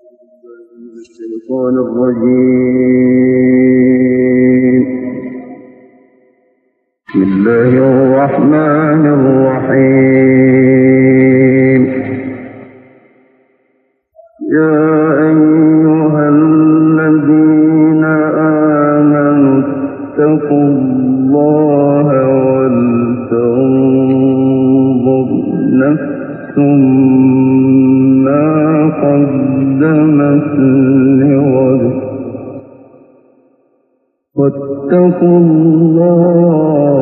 الشيطان الرجيم. بسم الله الرحمن الرحيم. يا أيها الذين آمنوا اتقوا الله ولتنظر نفس ما قدمت لغد واتقوا الله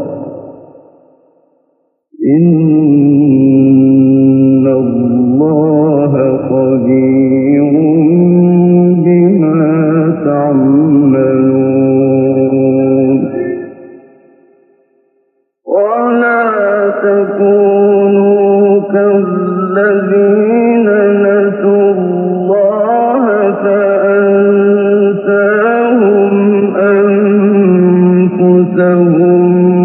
إن الله خبير بما تعملون. ولا تكونوا كالذين نسوا الله فأنساهم أنفسهم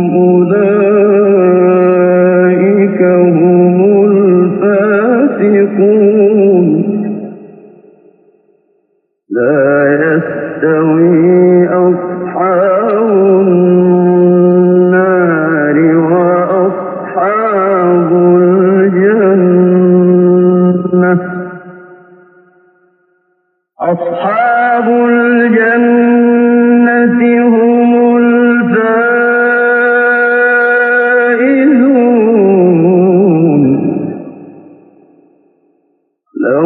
أولئك هم الفاسقون. لا يستوي أصحاب النار وأصحاب الجنة. أصحاب الجنة هم الفائزون. لو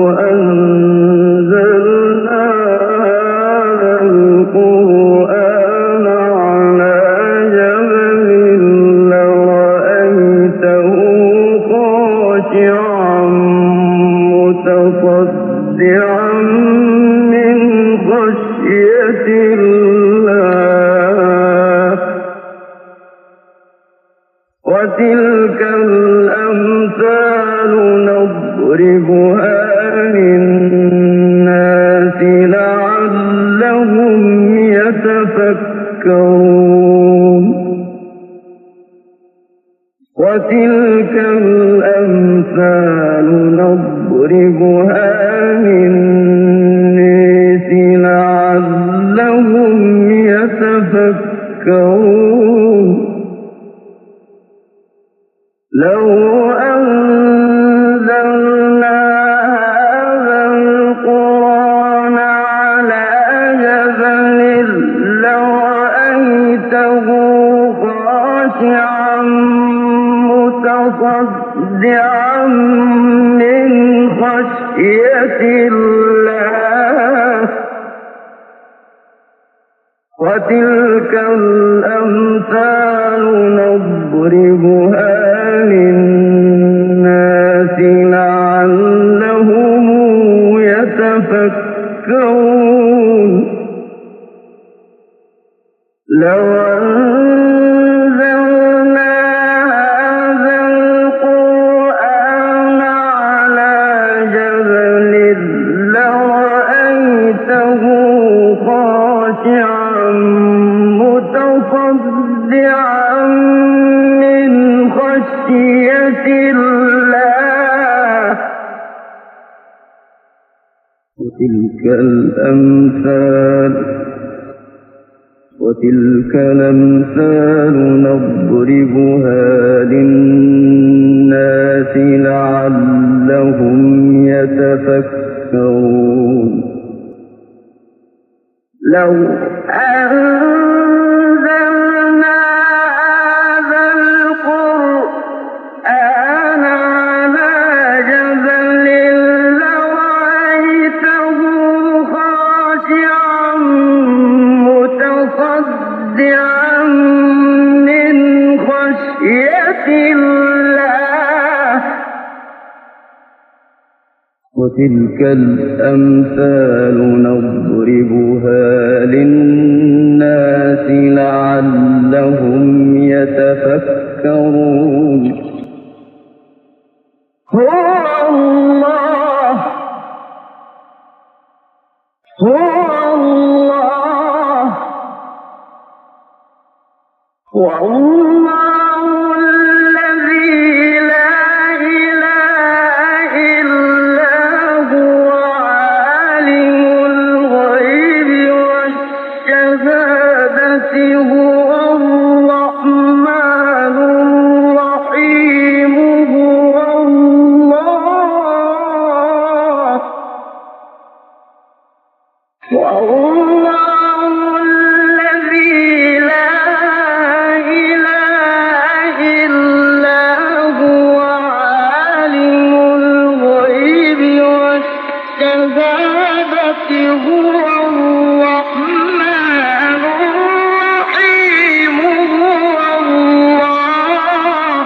أنزلنا هذا القرآن على جبل لرأيته خاشعا متصدعا من خشية الله. وتلك الأمثال نضربها للناس لعلهم يتفكرون. وتلك الأمثال نضربها للناس لعلهم يتفكرون. لو أنزلنا هذا القرآن على جبل لرأيته خاشعا متصدعا من خشية الله. وتلك الأمثال نضربها للناس لعلهم يتفكرون. لو أنزلنا هذا القرآن على جبل لرأيته خاشعا متصدعا من خشية الله. وتلك الأمثال نضربها للناس لعلهم يتفكرون. لو أنزلنا هذا القرآن على جبل لرأيته خاشعا متصدعا من خشية الله. وتلك الأمثال نضربها للناس لعلهم يتفكرون. هو الله والله الذي لا إله إلا هو الشهادة هو الرحمن الرحيم هو الله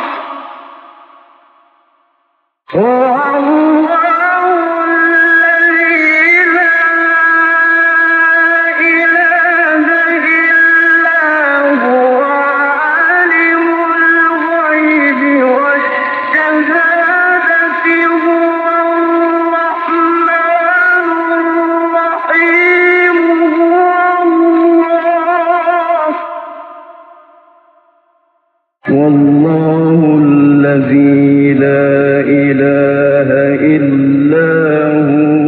والله الذي لا إله إلا هو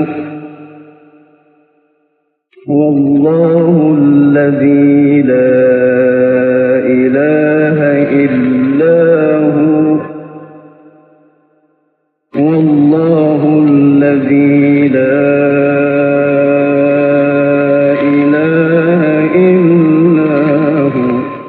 والله الذي لا إله إلا هو والله الذي لا إله إلا هو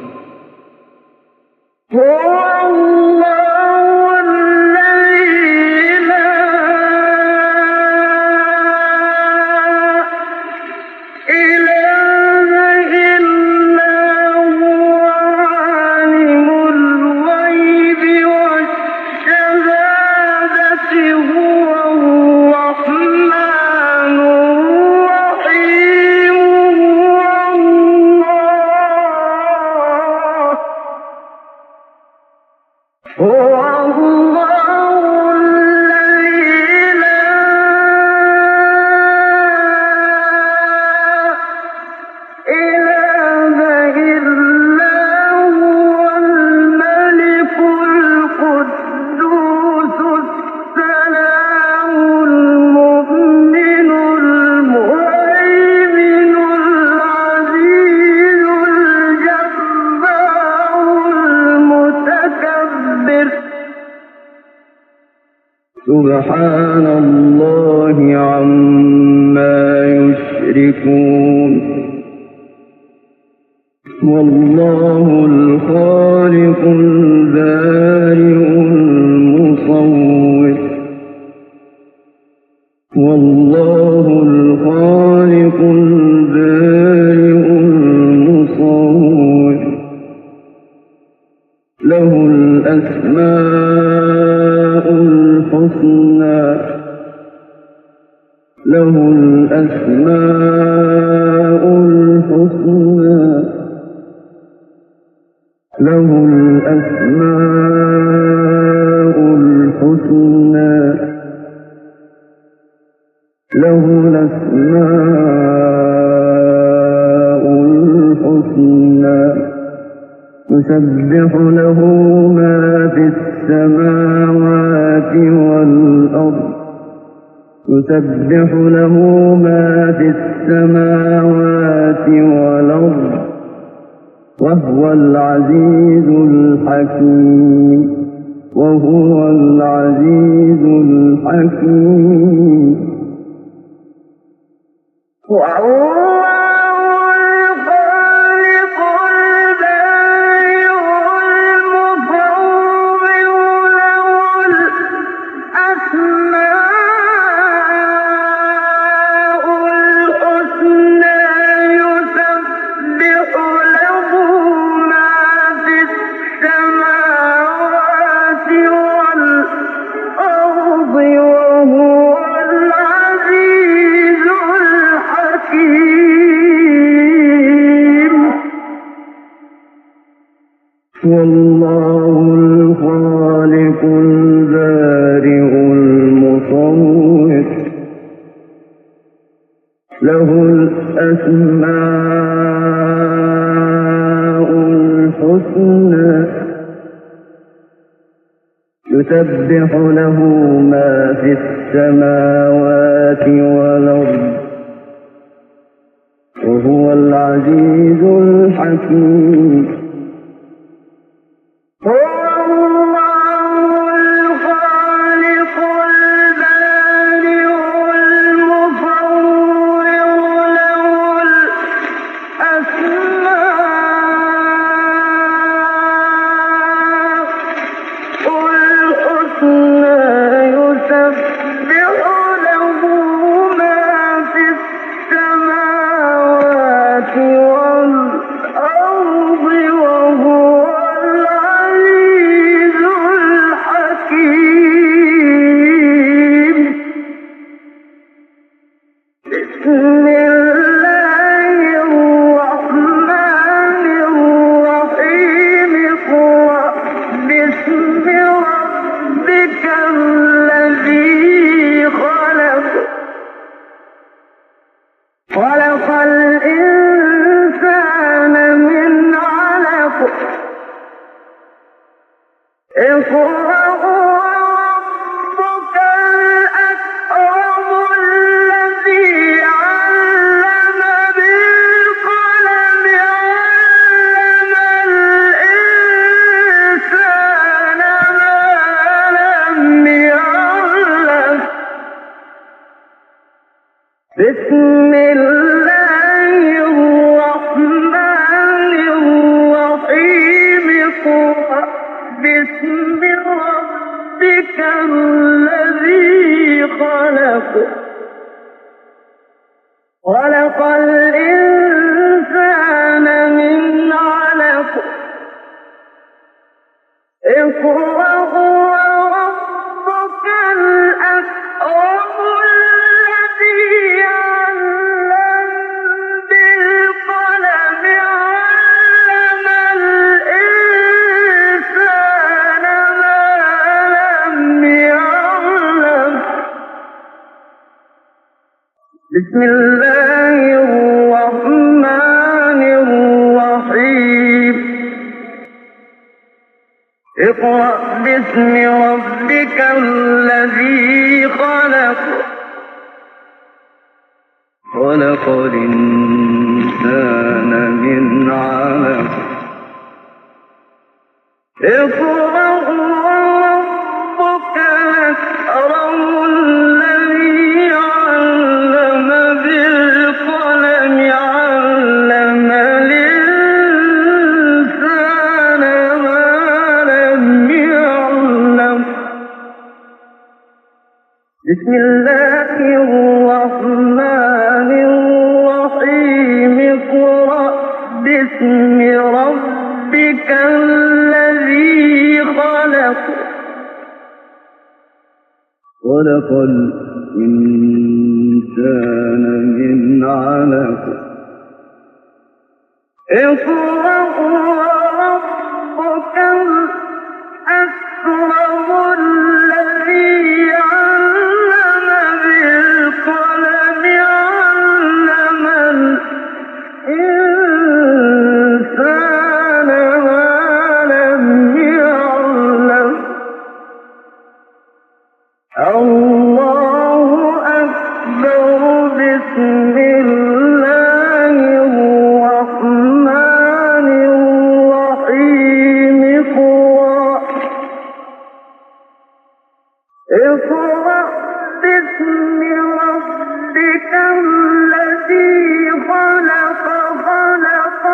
سبحان الله عما يشركون والله الخالق البارئ المصور والله الخالق البارئ المصور له الأسماء الحسنى له الأسماء الحسنى له الأسماء الحسنى له الأسماء الحسنى يسبح له ما في السماوات والأرض يسبح له ما في السماوات والأرض وهو العزيز الحكيم وهو العزيز الحكيم والله الخالق البارئ المصور له الأسماء الحسنى يسبح له ما في السماوات والأرض وهو العزيز الحكيم يسبح له ما بسم الله الرحمن الرحيم اقرأ باسم ربك الذي خلق خلق الإنسان من علق اقرأ وربك الأكرم الذي علم بالقلم علم الإنسان ما لم يعلم بسم الله الرحمن الرحيم اقرأ باسم ربك الذي خلق خلق الإنسان من علق اقرأ وربك الأكرم الذي علم بالقلم علم الإنسان ما لم يعلم بسم الله الرحمن الرحيم اقرأ باسم ربك الذي خلق خلق الإنسان من علق اقرأ وربك الأكرم الذي علم بالقلم علم الإنسان ما لم يعلم بسم الله الرحمن الرحيم اقرأ باسم ربك الذي خلق خلق الإنسان من علق اقرأ وربك الأكرم الذي علم بالقلم علم الإنسان ما لم يعلم الله أكبر بسم الله الرحمن الرحيم اقرأ باسم ربك الذي خلق خلق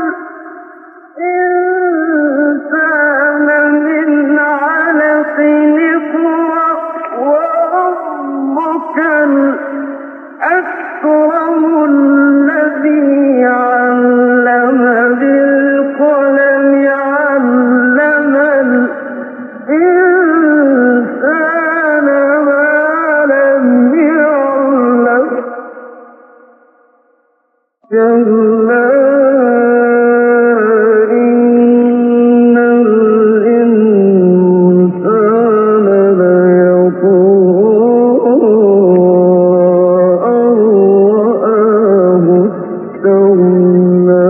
الإنسان من علق اقرأ وربك الأكرم الذي علم بالقلم علم الإنسان ما لم يعلم كلا إن الإنسان ليطغى أن رآه استغنى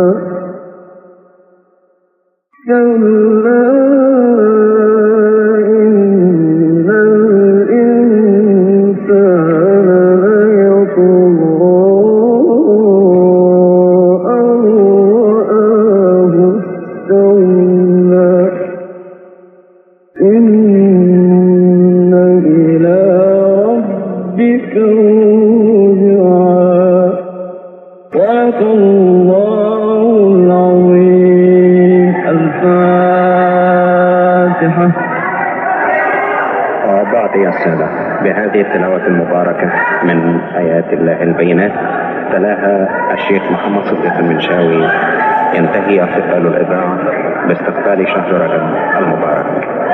كلا إن الإنسان ليطغى أن رآه استغنى إن إلى ربك الرجعى صدق الله العظيم الفاتحة. وبعد يا السادة، بهذه التلاوة المباركة من آيات الله البينات تلاها الشيخ محمد صديق المنشاوي، ينتهي احتفال الإذاعة باستقبال شهر رجب المبارك.